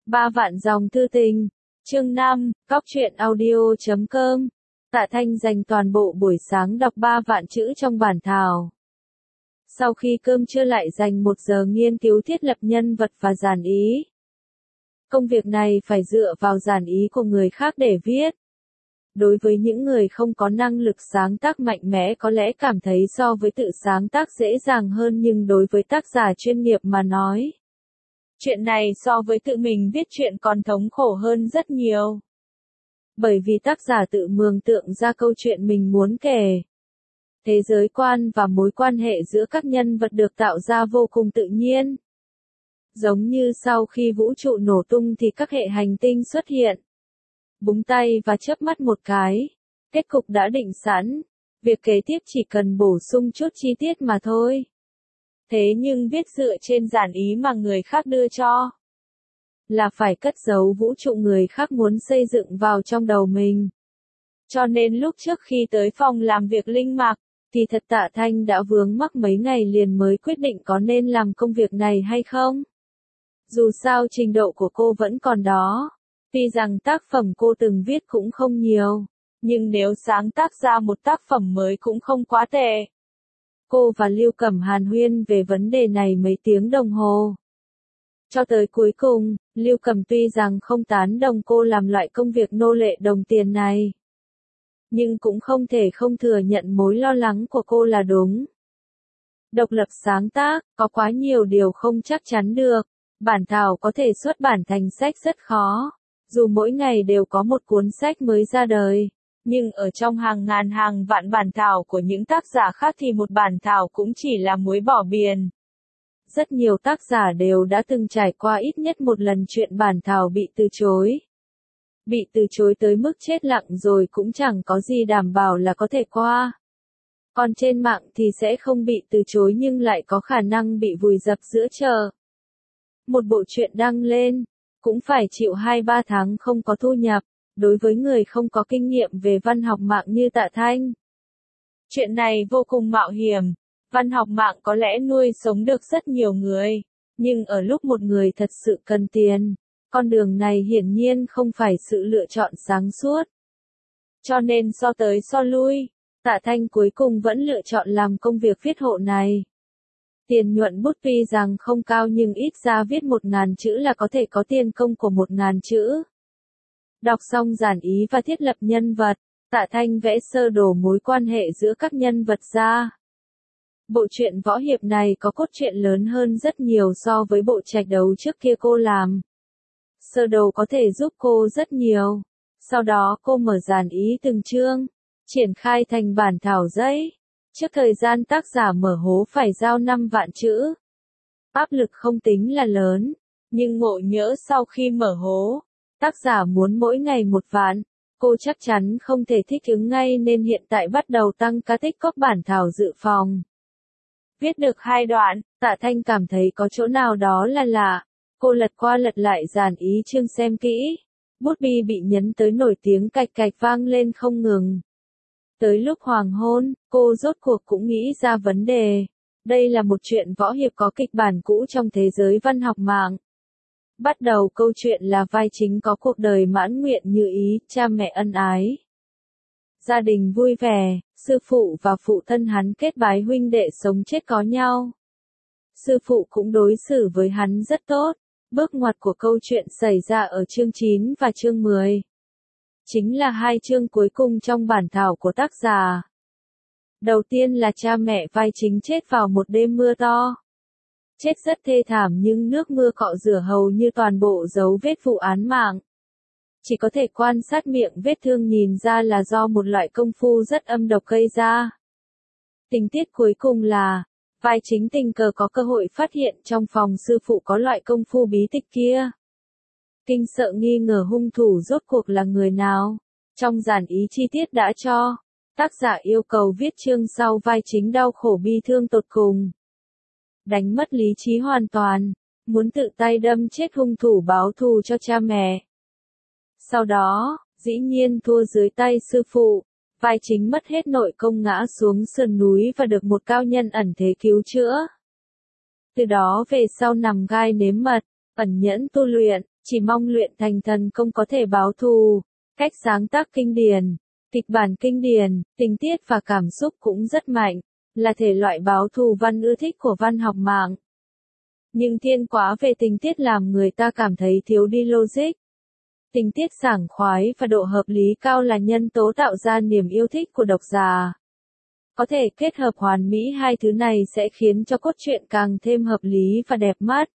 Ba vạn dòng thư tình. Chương 5, Cóc truyện audio.com. Tạ Thanh dành toàn bộ buổi sáng đọc 3 vạn chữ trong bản thảo. Sau khi cơm trưa lại dành 1 giờ nghiên cứu thiết lập nhân vật và dàn ý. Công việc này phải dựa vào dàn ý của người khác để viết. Đối với những người không có năng lực sáng tác mạnh mẽ có lẽ cảm thấy so với tự sáng tác dễ dàng hơn, nhưng đối với tác giả chuyên nghiệp mà nói, chuyện này so với tự mình viết chuyện còn thống khổ hơn rất nhiều. Bởi vì tác giả tự mường tượng ra câu chuyện mình muốn kể. Thế giới quan và mối quan hệ giữa các nhân vật được tạo ra vô cùng tự nhiên. Giống như sau khi vũ trụ nổ tung thì các hệ hành tinh xuất hiện. Búng tay và chớp mắt một cái, kết cục đã định sẵn, việc kế tiếp chỉ cần bổ sung chút chi tiết mà thôi. Thế nhưng viết dựa trên dàn ý mà người khác đưa cho, là phải cất giấu vũ trụ người khác muốn xây dựng vào trong đầu mình. Cho nên lúc trước khi tới phòng làm việc linh mạc, thì thật Tạ Thanh đã vướng mắc mấy ngày liền mới quyết định có nên làm công việc này hay không. Dù sao trình độ của cô vẫn còn đó. Tuy rằng tác phẩm cô từng viết cũng không nhiều, nhưng nếu sáng tác ra một tác phẩm mới cũng không quá tệ. Cô và Lưu Cẩm hàn huyên về vấn đề này mấy tiếng đồng hồ. Cho tới cuối cùng, Lưu Cẩm tuy rằng không tán đồng cô làm loại công việc nô lệ đồng tiền này, nhưng cũng không thể không thừa nhận mối lo lắng của cô là đúng. Độc lập sáng tác, có quá nhiều điều không chắc chắn được. Bản thảo có thể xuất bản thành sách rất khó. Dù mỗi ngày đều có một cuốn sách mới ra đời, nhưng ở trong hàng ngàn hàng vạn bản thảo của những tác giả khác thì một bản thảo cũng chỉ là muối bỏ biển. Rất nhiều tác giả đều đã từng trải qua ít nhất một lần chuyện bản thảo bị từ chối. Bị từ chối tới mức chết lặng rồi cũng chẳng có gì đảm bảo là có thể qua. Còn trên mạng thì sẽ không bị từ chối nhưng lại có khả năng bị vùi dập giữa chợ. Một bộ truyện đăng lên, cũng phải chịu 2-3 tháng không có thu nhập, đối với người không có kinh nghiệm về văn học mạng như Tạ Thanh. Chuyện này vô cùng mạo hiểm, văn học mạng có lẽ nuôi sống được rất nhiều người, nhưng ở lúc một người thật sự cần tiền, con đường này hiển nhiên không phải sự lựa chọn sáng suốt. Cho nên so tới so lui, Tạ Thanh cuối cùng vẫn lựa chọn làm công việc viết hộ này. Tiền nhuận bút tuy rằng không cao nhưng ít ra viết 1000 chữ là có thể có tiền công của 1000 chữ. Đọc xong dàn ý và thiết lập nhân vật, Tạ Thanh vẽ sơ đồ mối quan hệ giữa các nhân vật ra. Bộ truyện võ hiệp này có cốt truyện lớn hơn rất nhiều so với bộ trạch đấu trước kia cô làm. Sơ đồ có thể giúp cô rất nhiều. Sau đó cô mở dàn ý từng chương, triển khai thành bản thảo giấy. Trước thời gian tác giả mở hố phải giao 5 vạn chữ. Áp lực không tính là lớn, nhưng ngộ nhỡ sau khi mở hố, tác giả muốn mỗi ngày 1 vạn, cô chắc chắn không thể thích ứng ngay nên hiện tại bắt đầu tăng ca tích cóp bản thảo dự phòng. Viết được 2 đoạn, Tạ Thanh cảm thấy có chỗ nào đó là lạ. Cô lật qua lật lại dàn ý chương xem kỹ. Bút bi bị nhấn tới nổi tiếng cạch cạch vang lên không ngừng. Tới lúc hoàng hôn, cô rốt cuộc cũng nghĩ ra vấn đề. Đây là một chuyện võ hiệp có kịch bản cũ trong thế giới văn học mạng. Bắt đầu câu chuyện là vai chính có cuộc đời mãn nguyện như ý, cha mẹ ân ái. Gia đình vui vẻ, sư phụ và phụ thân hắn kết bái huynh đệ sống chết có nhau. Sư phụ cũng đối xử với hắn rất tốt. Bước ngoặt của câu chuyện xảy ra ở chương 9 và chương 10. Chính là 2 chương cuối cùng trong bản thảo của tác giả. Đầu tiên là cha mẹ vai chính chết vào một đêm mưa to. Chết rất thê thảm nhưng nước mưa cọ rửa hầu như toàn bộ dấu vết vụ án mạng. Chỉ có thể quan sát miệng vết thương nhìn ra là do một loại công phu rất âm độc gây ra. Tình tiết cuối cùng là, vai chính tình cờ có cơ hội phát hiện trong phòng sư phụ có loại công phu bí tịch kia. Kinh sợ nghi ngờ hung thủ rốt cuộc là người nào. Trong dàn ý chi tiết đã cho, tác giả yêu cầu viết chương sau vai chính đau khổ bi thương tột cùng. Đánh mất lý trí hoàn toàn, muốn tự tay đâm chết hung thủ báo thù cho cha mẹ. Sau đó, dĩ nhiên thua dưới tay sư phụ, vai chính mất hết nội công ngã xuống sườn núi và được một cao nhân ẩn thế cứu chữa. Từ đó về sau nằm gai nếm mật, ẩn nhẫn tu luyện, chỉ mong luyện thành thần công có thể báo thù. Cách sáng tác kinh điển, kịch bản kinh điển, tình tiết và cảm xúc cũng rất mạnh, là thể loại báo thù văn ưa thích của văn học mạng. Nhưng thiên quá về tình tiết làm người ta cảm thấy thiếu đi logic. Tình tiết sảng khoái và độ hợp lý cao là nhân tố tạo ra niềm yêu thích của độc giả. Có thể kết hợp hoàn mỹ hai thứ này sẽ khiến cho cốt truyện càng thêm hợp lý và đẹp mắt.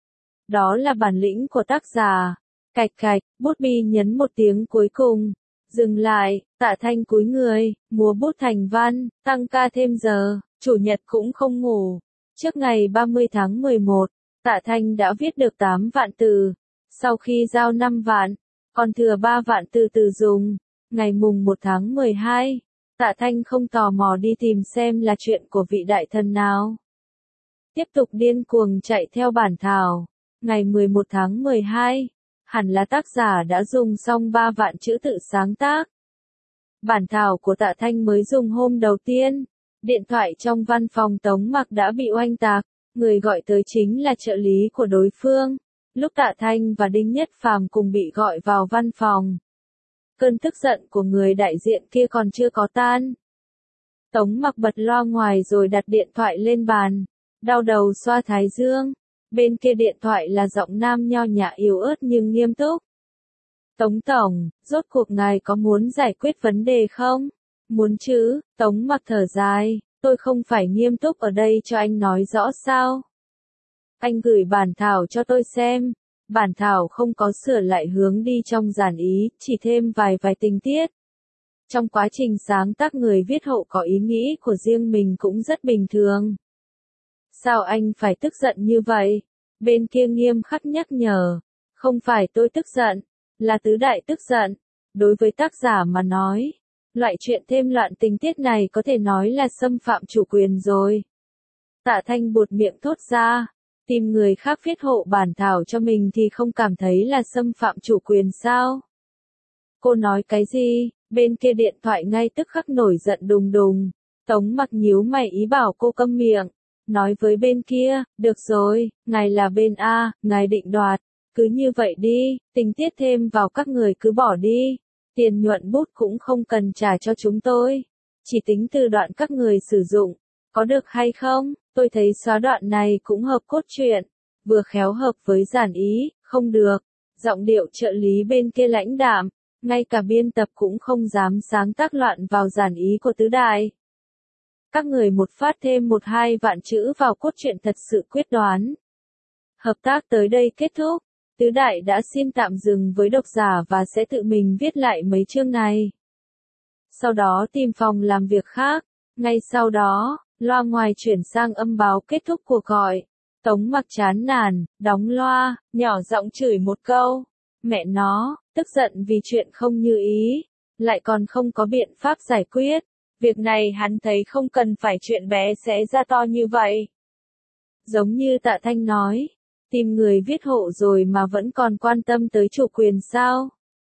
Đó là bản lĩnh của tác giả. Cạch cạch, bút bi nhấn một tiếng cuối cùng. Dừng lại, Tạ Thanh cúi người, múa bút thành văn, tăng ca thêm giờ, chủ nhật cũng không ngủ. Trước ngày 30 tháng 11, Tạ Thanh đã viết được 8 vạn từ. Sau khi giao 5 vạn, còn thừa 3 vạn từ từ dùng. Ngày mùng 1 tháng 12, Tạ Thanh không tò mò đi tìm xem là chuyện của vị đại thần nào. Tiếp tục điên cuồng chạy theo bản thảo. Ngày 11 tháng 12, hẳn là tác giả đã dùng xong 3 vạn chữ tự sáng tác. Bản thảo của Tạ Thanh mới dùng hôm đầu tiên. Điện thoại trong văn phòng Tống Mặc đã bị oanh tạc, người gọi tới chính là trợ lý của đối phương. Lúc Tạ Thanh và Đinh Nhất Phàm cùng bị gọi vào văn phòng. Cơn tức giận của người đại diện kia còn chưa có tan. Tống Mặc bật loa ngoài rồi đặt điện thoại lên bàn, đau đầu xoa thái dương. Bên kia điện thoại là giọng nam nho nhã yếu ớt nhưng nghiêm túc. Tống Tổng, rốt cuộc ngài có muốn giải quyết vấn đề không? Muốn chứ, Tống Mặc thở dài, tôi không phải nghiêm túc ở đây cho anh nói rõ sao? Anh gửi bản thảo cho tôi xem. Bản thảo không có sửa lại hướng đi trong giản ý, chỉ thêm vài tình tiết. Trong quá trình sáng tác người viết hộ có ý nghĩ của riêng mình cũng rất bình thường. Sao anh phải tức giận như vậy? Bên kia nghiêm khắc nhắc nhở. Không phải tôi tức giận, là tứ đại tức giận. Đối với tác giả mà nói, loại chuyện thêm loạn tình tiết này có thể nói là xâm phạm chủ quyền rồi. Tạ Thanh buột miệng thốt ra. Tìm người khác viết hộ bản thảo cho mình thì không cảm thấy là xâm phạm chủ quyền sao? Cô nói cái gì? Bên kia điện thoại ngay tức khắc nổi giận đùng đùng. Tống Mặc nhíu mày ý bảo cô câm miệng. Nói với bên kia, được rồi, ngài là bên A, ngài định đoạt. Cứ như vậy đi, tình tiết thêm vào các người cứ bỏ đi. Tiền nhuận bút cũng không cần trả cho chúng tôi. Chỉ tính từ đoạn các người sử dụng. Có được hay không? Tôi thấy xóa đoạn này cũng hợp cốt truyện. Vừa khéo hợp với giản ý, không được. Giọng điệu trợ lý bên kia lãnh đạm. Ngay cả biên tập cũng không dám sáng tác loạn vào giản ý của tứ đại. Các người một phát thêm 1-2 vạn chữ vào cốt truyện thật sự quyết đoán. Hợp tác tới đây kết thúc. Tứ đại đã xin tạm dừng với độc giả và sẽ tự mình viết lại mấy chương này. Sau đó tìm phòng làm việc khác. Ngay sau đó, loa ngoài chuyển sang âm báo kết thúc cuộc gọi. Tống Mặc chán nản, đóng loa, nhỏ giọng chửi một câu. Mẹ nó, tức giận vì chuyện không như ý, lại còn không có biện pháp giải quyết. Việc này hắn thấy không cần phải chuyện bé xé ra to như vậy. Giống như Tạ Thanh nói, tìm người viết hộ rồi mà vẫn còn quan tâm tới chủ quyền sao?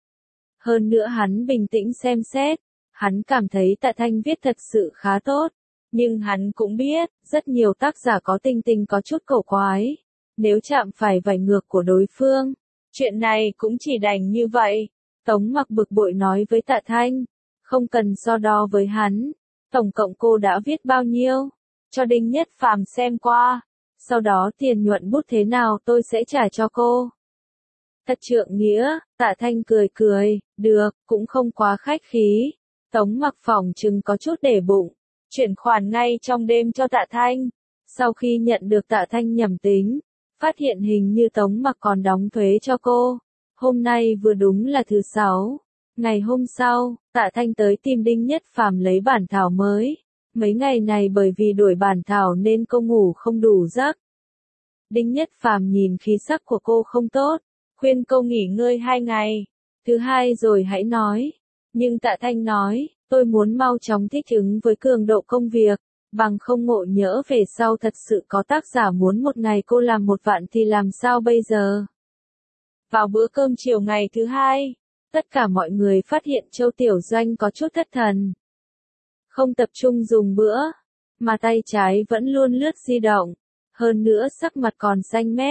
Hơn nữa hắn bình tĩnh xem xét, hắn cảm thấy Tạ Thanh viết thật sự khá tốt. Nhưng hắn cũng biết, rất nhiều tác giả có tình có chút cổ quái. Nếu chạm phải vảy ngược của đối phương, chuyện này cũng chỉ đành như vậy. Tống Mặc bực bội nói với Tạ Thanh, không cần so đo với hắn. Tổng cộng cô đã viết bao nhiêu? Cho Đinh Nhất Phàm xem qua. Sau đó tiền nhuận bút thế nào tôi sẽ trả cho cô. Thật trượng nghĩa, Tạ Thanh cười, được, cũng không quá khách khí. Tống Mặc phỏng chừng có chút để bụng. Chuyển khoản ngay trong đêm cho Tạ Thanh. Sau khi nhận được Tạ Thanh nhẩm tính, phát hiện hình như Tống Mặc còn đóng thuế cho cô. Hôm nay vừa đúng là thứ 6. Ngày hôm sau, Tạ Thanh tới tìm Đinh Nhất Phàm lấy bản thảo mới. Mấy ngày này bởi vì đuổi bản thảo nên cô ngủ không đủ giấc. Đinh Nhất Phàm nhìn khí sắc của cô không tốt, khuyên cô nghỉ ngơi 2 ngày. Thứ 2 rồi hãy nói. Nhưng Tạ Thanh nói, tôi muốn mau chóng thích ứng với cường độ công việc, bằng không ngộ nhỡ về sau thật sự có tác giả muốn một ngày cô làm 1 vạn thì làm sao bây giờ? Vào bữa cơm chiều ngày thứ 2, tất cả mọi người phát hiện Châu Tiểu Doanh có chút thất thần. Không tập trung dùng bữa, mà tay trái vẫn luôn lướt di động, hơn nữa sắc mặt còn xanh mét.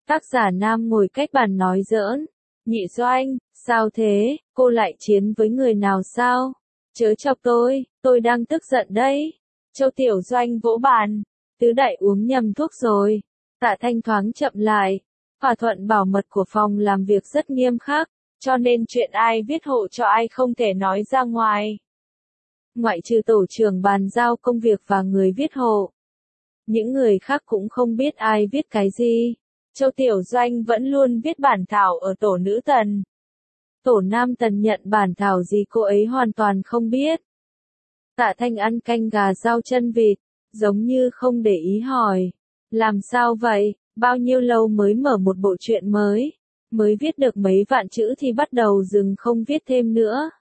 Tác giả nam ngồi cách bàn nói giỡn. Nhị Doanh, sao thế, cô lại chiến với người nào sao? Chớ chọc tôi đang tức giận đấy. Châu Tiểu Doanh vỗ bàn. Tứ đại uống nhầm thuốc rồi. Tạ Thanh thoáng chậm lại. Thỏa thuận bảo mật của phòng làm việc rất nghiêm khắc, cho nên chuyện ai viết hộ cho ai không thể nói ra ngoài. Ngoại trừ tổ trưởng bàn giao công việc và người viết hộ. Những người khác cũng không biết ai viết cái gì. Châu Tiểu Doanh vẫn luôn viết bản thảo ở tổ nữ tần. Tổ nam tần nhận bản thảo gì cô ấy hoàn toàn không biết. Tạ Thanh ăn canh gà rau chân vịt, giống như không để ý hỏi. Làm sao vậy, bao nhiêu lâu mới mở một bộ truyện mới? Mới viết được mấy vạn chữ thì bắt đầu dừng không viết thêm nữa.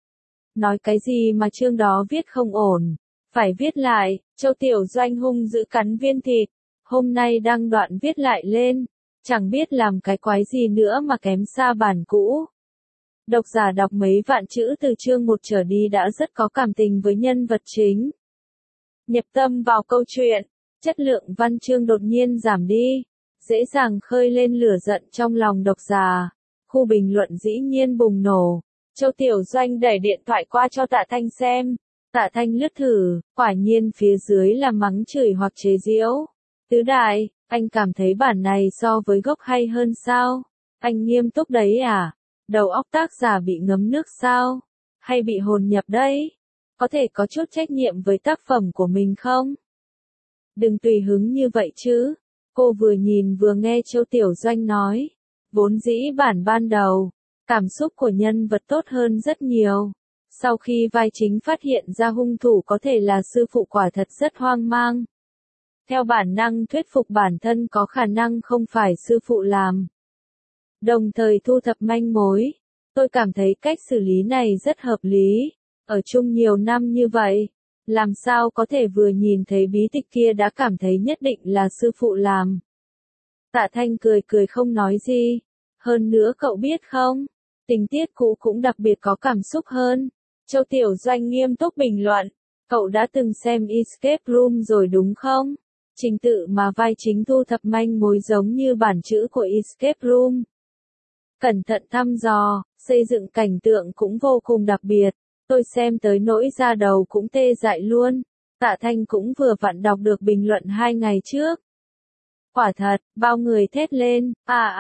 Nói cái gì mà chương đó viết không ổn. Phải viết lại, Châu Tiểu Doanh hung dữ cắn viên thịt. Hôm nay đăng đoạn viết lại lên. Chẳng biết làm cái quái gì nữa mà kém xa bản cũ. Độc giả đọc mấy vạn chữ từ chương 1 trở đi đã rất có cảm tình với nhân vật chính. Nhập tâm vào câu chuyện, chất lượng văn chương đột nhiên giảm đi, dễ dàng khơi lên lửa giận trong lòng độc giả. Khu bình luận dĩ nhiên bùng nổ. Châu Tiểu Doanh đẩy điện thoại qua cho Tạ Thanh xem. Tạ Thanh lướt thử, quả nhiên phía dưới là mắng chửi hoặc chế giễu. Tứ đại, anh cảm thấy bản này so với gốc hay hơn sao? Anh nghiêm túc đấy à? Đầu óc tác giả bị ngấm nước sao? Hay bị hồn nhập đấy? Có thể có chút trách nhiệm với tác phẩm của mình không? Đừng tùy hứng như vậy chứ. Cô vừa nhìn vừa nghe Châu Tiểu Doanh nói. Vốn dĩ bản ban đầu, cảm xúc của nhân vật tốt hơn rất nhiều. Sau khi vai chính phát hiện ra hung thủ có thể là sư phụ quả thật rất hoang mang. Theo bản năng thuyết phục bản thân có khả năng không phải sư phụ làm. Đồng thời thu thập manh mối. Tôi cảm thấy cách xử lý này rất hợp lý. Ở chung nhiều năm như vậy, làm sao có thể vừa nhìn thấy bí tịch kia đã cảm thấy nhất định là sư phụ làm. Tạ Thanh cười cười không nói gì. Hơn nữa cậu biết không, tình tiết cũ cũng đặc biệt có cảm xúc hơn. Châu Tiểu Doanh nghiêm túc bình luận. Cậu đã từng xem Escape Room rồi đúng không? Trình tự mà vai chính thu thập manh mối giống như bản chữ của Escape Room. Cẩn thận thăm dò, xây dựng cảnh tượng cũng vô cùng đặc biệt. Tôi xem tới nỗi da đầu cũng tê dại luôn. Tạ Thanh cũng vừa vặn đọc được bình luận 2 ngày trước. Quả thật, bao người thét lên,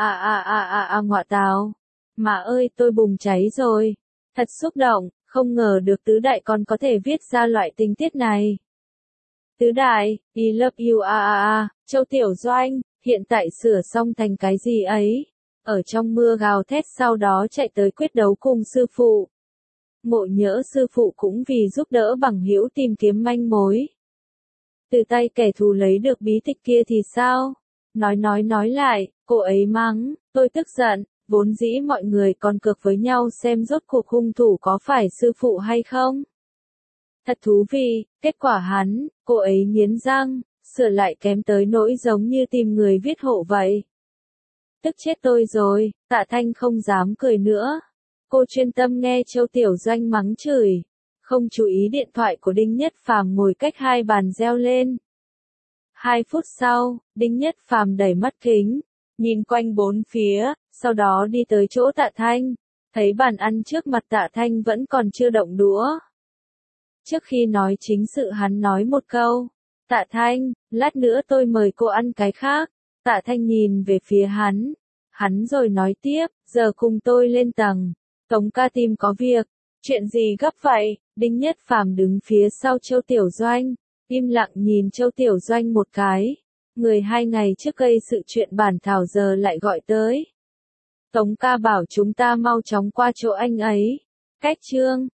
ngọa tào. Mà ơi tôi bùng cháy rồi. Thật xúc động, không ngờ được tứ đại còn có thể viết ra loại tình tiết này. Tứ đại, I love you Châu Tiểu Doanh, hiện tại sửa xong thành cái gì ấy? Ở trong mưa gào thét sau đó chạy tới quyết đấu cùng sư phụ. Ngộ nhỡ sư phụ cũng vì giúp đỡ bằng hữu tìm kiếm manh mối. Từ tay kẻ thù lấy được bí tịch kia thì sao? Nói lại, cô ấy mắng, tôi tức giận, vốn dĩ mọi người còn cược với nhau xem rốt cuộc hung thủ có phải sư phụ hay không. Thật thú vị, kết quả cô ấy nghiến răng, sửa lại kém tới nỗi giống như tìm người viết hộ vậy. Tức chết tôi rồi, Tạ Thanh không dám cười nữa. Cô chuyên tâm nghe Châu Tiểu Doanh mắng chửi, không chú ý điện thoại của Đinh Nhất Phàm ngồi cách 2 bàn reo lên. 2 phút sau, Đinh Nhất Phàm đẩy mắt kính, nhìn quanh bốn phía, sau đó đi tới chỗ Tạ Thanh, thấy bàn ăn trước mặt Tạ Thanh vẫn còn chưa động đũa. Trước khi nói chính sự hắn nói một câu, Tạ Thanh, lát nữa tôi mời cô ăn cái khác. Tạ Thanh nhìn về phía hắn rồi nói tiếp, giờ cùng tôi lên tầng. Tống ca tìm có việc. Chuyện gì gấp vậy? Đinh Nhất Phàm đứng phía sau Châu Tiểu Doanh, im lặng nhìn Châu Tiểu Doanh một cái. Người 2 ngày trước gây sự chuyện bản thảo giờ lại gọi tới. Tống ca bảo chúng ta mau chóng qua chỗ anh ấy. Cách chương